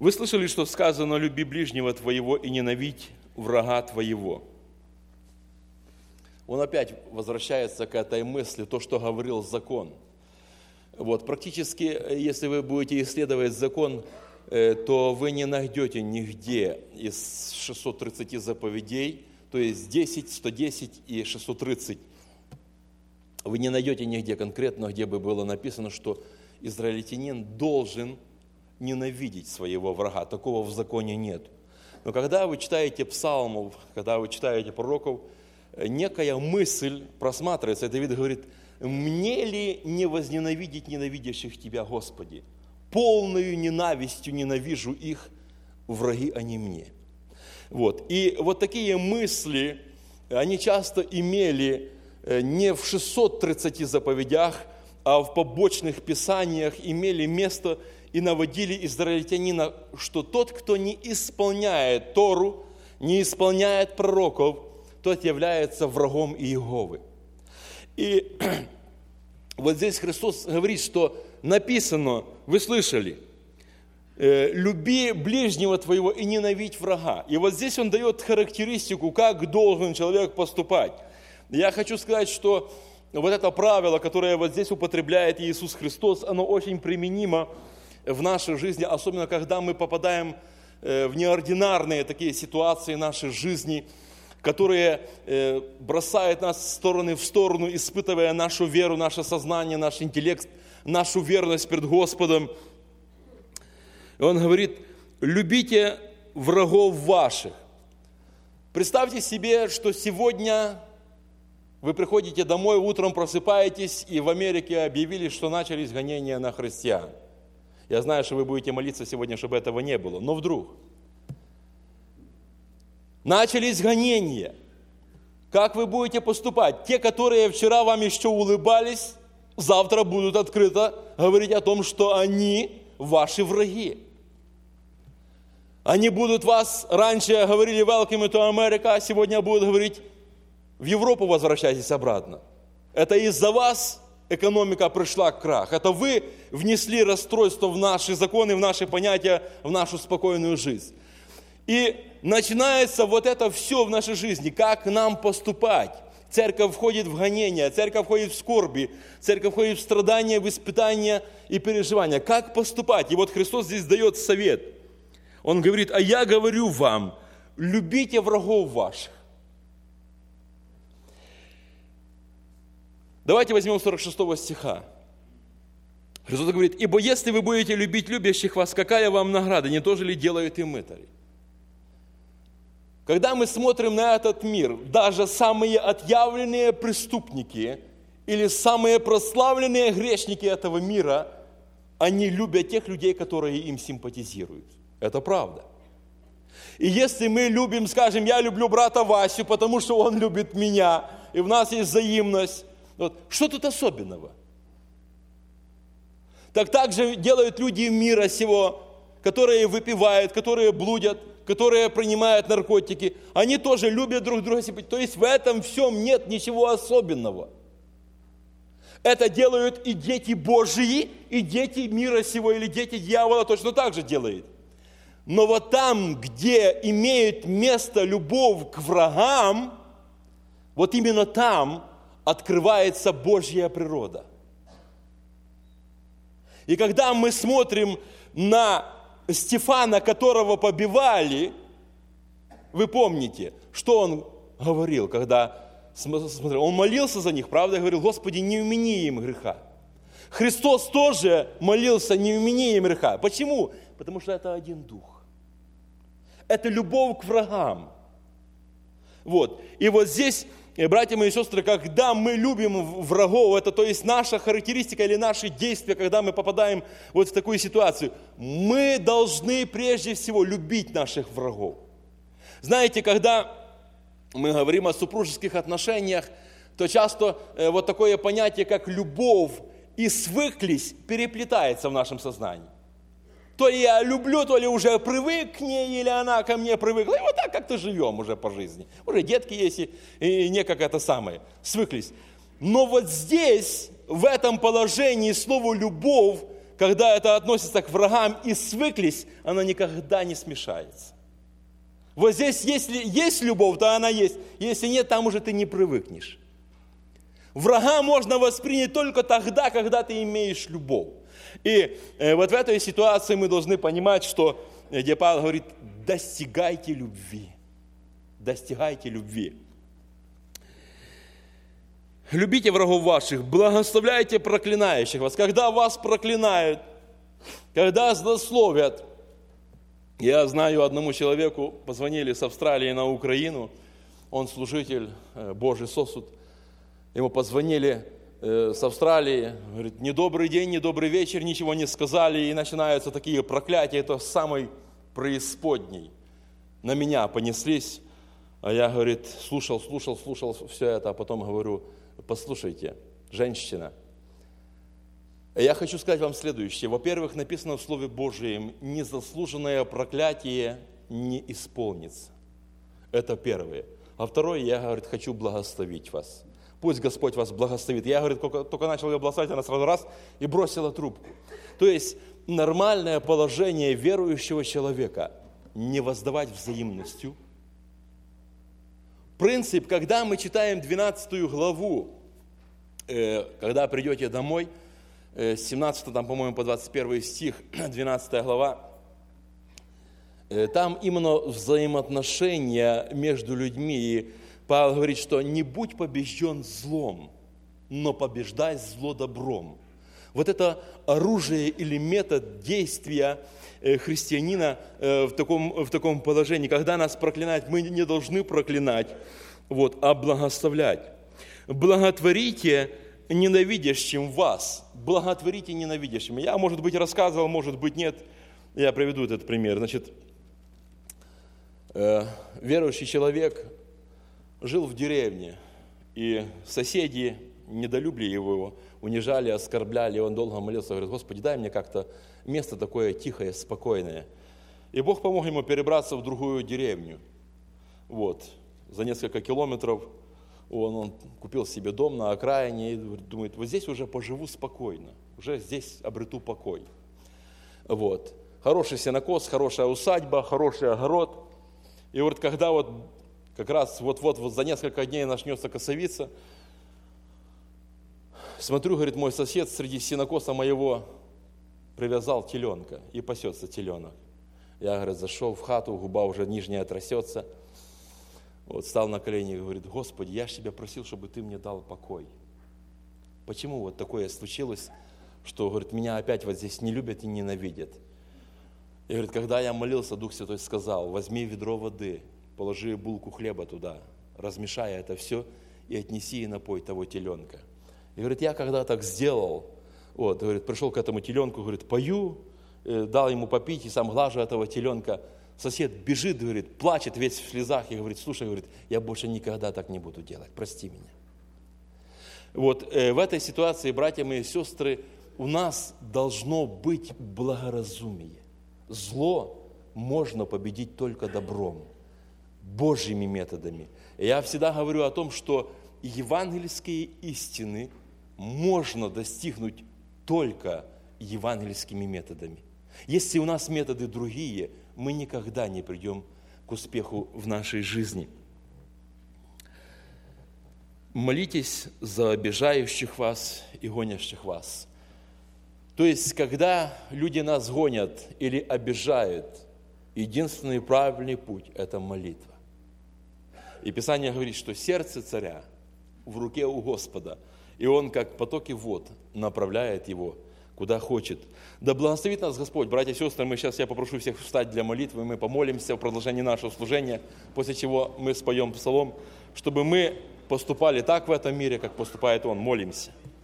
Вы слышали, что сказано: «Люби ближнего твоего и ненавидь врага твоего». Он опять возвращается к этой мысли, то, что говорил закон. Вот, практически, если вы будете исследовать закон, то вы не найдете нигде из 630 заповедей, то есть 10, 110 и 630. Вы не найдете нигде конкретно, где бы было написано, что израильтянин должен ненавидеть своего врага. Такого в законе нет. Но когда вы читаете псалмов, когда вы читаете пророков, некая мысль просматривается. И Давид говорит: «Мне ли не возненавидеть ненавидящих Тебя, Господи? Полною ненавистью ненавижу их, враги они мне». Вот. И вот такие мысли, они часто имели не в 630 заповедях, а в побочных писаниях имели место и наводили израильтянина, что тот, кто не исполняет Тору, не исполняет пророков, тот является врагом Иеговы. И вот здесь Христос говорит, что написано, вы слышали, «Люби ближнего твоего и ненавидь врага». И вот здесь он дает характеристику, как должен человек поступать. Я хочу сказать, что вот это правило, которое вот здесь употребляет Иисус Христос, оно очень применимо в нашей жизни, особенно когда мы попадаем в неординарные такие ситуации нашей жизни, которые бросают нас с стороны в сторону, испытывая нашу веру, наше сознание, наш интеллект, нашу верность перед Господом. И Он говорит: «Любите врагов ваших». Представьте себе, что сегодня вы приходите домой, утром просыпаетесь, и в Америке объявили, что начались гонения на христиан. Я знаю, что вы будете молиться сегодня, чтобы этого не было, но вдруг начались гонения. Как вы будете поступать? Те, которые вчера вам еще улыбались, завтра будут открыто говорить о том, что они ваши враги. Они будут вас, раньше говорили «Welcome to America», а сегодня будут говорить «В Европу возвращайтесь обратно». Это из-за вас экономика пришла к крах. Это вы внесли расстройство в наши законы, в наши понятия, в нашу спокойную жизнь. И начинается вот это все в нашей жизни, как нам поступать. Церковь входит в гонения, церковь входит в скорби, церковь входит в страдания, в испытания и переживания. Как поступать? И вот Христос здесь дает совет. Он говорит: «А я говорю вам, любите врагов ваших». Давайте возьмем 46 стиха. Христос говорит: «Ибо если вы будете любить любящих вас, какая вам награда? Не то же ли делают и мытари?» Когда мы смотрим на этот мир, даже самые отъявленные преступники или самые прославленные грешники этого мира, они любят тех людей, которые им симпатизируют. Это правда. И если мы любим, скажем, я люблю брата Васю, потому что он любит меня, и в нас есть взаимность, вот, что тут особенного? Так же делают люди мира сего, которые выпивают, которые блудят, которые принимают наркотики. Они тоже любят друг друга. То есть в этом всем нет ничего особенного. Это делают и дети Божьи, и дети мира сего, или дети дьявола точно так же делают. Но вот там, где имеет место любовь к врагам, вот именно там открывается Божья природа. И когда мы смотрим на Стефана, которого побивали, вы помните, что он говорил, когда смотрел? Он молился за них, правда, и говорил: «Господи, не вмени им греха». Христос тоже молился: «Не вмени им греха». Почему? Потому что это один дух. Это любовь к врагам. Вот. И вот здесь, братья мои и сестры, когда мы любим врагов, это то есть наша характеристика или наши действия, когда мы попадаем вот в такую ситуацию, мы должны прежде всего любить наших врагов. Знаете, когда мы говорим о супружеских отношениях, то часто вот такое понятие, как любовь и свыклись, переплетается в нашем сознании. То ли я люблю, то ли уже привык к ней, или она ко мне привыкла. И вот так как-то живем уже по жизни. Уже детки есть, и не как это самое, свыклись. Но вот здесь, в этом положении, слово «любовь», когда это относится к врагам и свыклись, она никогда не смешается. Вот здесь, если есть любовь, то она есть. Если нет, там уже ты не привыкнешь. Врага можно воспринять только тогда, когда ты имеешь любовь. И вот в этой ситуации мы должны понимать, что, где Павел говорит, достигайте любви. Достигайте любви. Любите врагов ваших, благословляйте проклинающих вас. Когда вас проклинают, когда злословят. Я знаю, одному человеку позвонили с Австралии на Украину, он служитель, Божий сосуд. Ему позвонили с Австралии, говорит, недобрый день, недобрый вечер, ничего не сказали, и начинаются такие проклятия, это самый преисподней. На меня понеслись, а я, говорит, слушал все это, а потом говорю, послушайте, женщина, я хочу сказать вам следующее. Во-первых, написано в Слове Божьем, незаслуженное проклятие не исполнится. Это первое. А второе, я, говорит, хочу благословить вас. Пусть Господь вас благословит. Я, говорит, только начал ее благословить, она сразу раз и бросила трубку. То есть нормальное положение верующего человека не воздавать взаимностью. Принцип, когда мы читаем 12 главу, когда придете домой, с 17, там, по-моему, по 21 стих, 12 глава, там именно взаимоотношения между людьми. И Павел говорит, что не будь побежден злом, но побеждай зло добром. Вот это оружие или метод действия христианина в таком положении. Когда нас проклинают, мы не должны проклинать, а благословлять. Благотворите ненавидящим вас. Благотворите ненавидящим. Я, может быть, рассказывал, может быть, нет. Я приведу этот пример. Значит, верующий человек жил в деревне, и соседи недолюбили его, унижали, оскорбляли, и он долго молился, говорит, Господи, дай мне как-то место такое тихое, спокойное. И Бог помог ему перебраться в другую деревню. За несколько километров он купил себе дом на окраине и думает, вот здесь уже поживу спокойно, уже здесь обрету покой. Хороший сенокос, хорошая усадьба, хороший огород. И говорит, когда как раз за несколько дней начнется косовица, смотрю, говорит, мой сосед среди сенокоса моего привязал теленка, и пасется теленок. Я, говорит, зашел в хату, губа уже нижняя трясется. Встал на колени и говорит, Господи, я же тебя просил, чтобы ты мне дал покой. Почему такое случилось, что, говорит, меня опять здесь не любят и ненавидят? И, говорит, когда я молился, Дух Святой сказал, возьми ведро воды, положи булку хлеба туда, размешай это все и отнеси и напой того теленка. И, говорит, я когда так сделал, говорит, пришел к этому теленку, говорит, пою, дал ему попить и сам глажу этого теленка. Сосед бежит, говорит, плачет весь в слезах и говорит, слушай, говорит, я больше никогда так не буду делать, прости меня. В этой ситуации, братья мои и сестры, у нас должно быть благоразумие. Зло можно победить только добром, Божьими методами. И я всегда говорю о том, что евангельские истины можно достигнуть только евангельскими методами. Если у нас методы другие, мы никогда не придем к успеху в нашей жизни. Молитесь за обижающих вас и гонящих вас. То есть, когда люди нас гонят или обижают, единственный правильный путь – это молитва. И Писание говорит, что сердце царя в руке у Господа, и он, как потоки вод, направляет его куда хочет. Да благословит нас Господь, братья и сестры. Я попрошу всех встать для молитвы, мы помолимся в продолжении нашего служения, после чего мы споем псалом, чтобы мы поступали так в этом мире, как поступает Он. Молимся.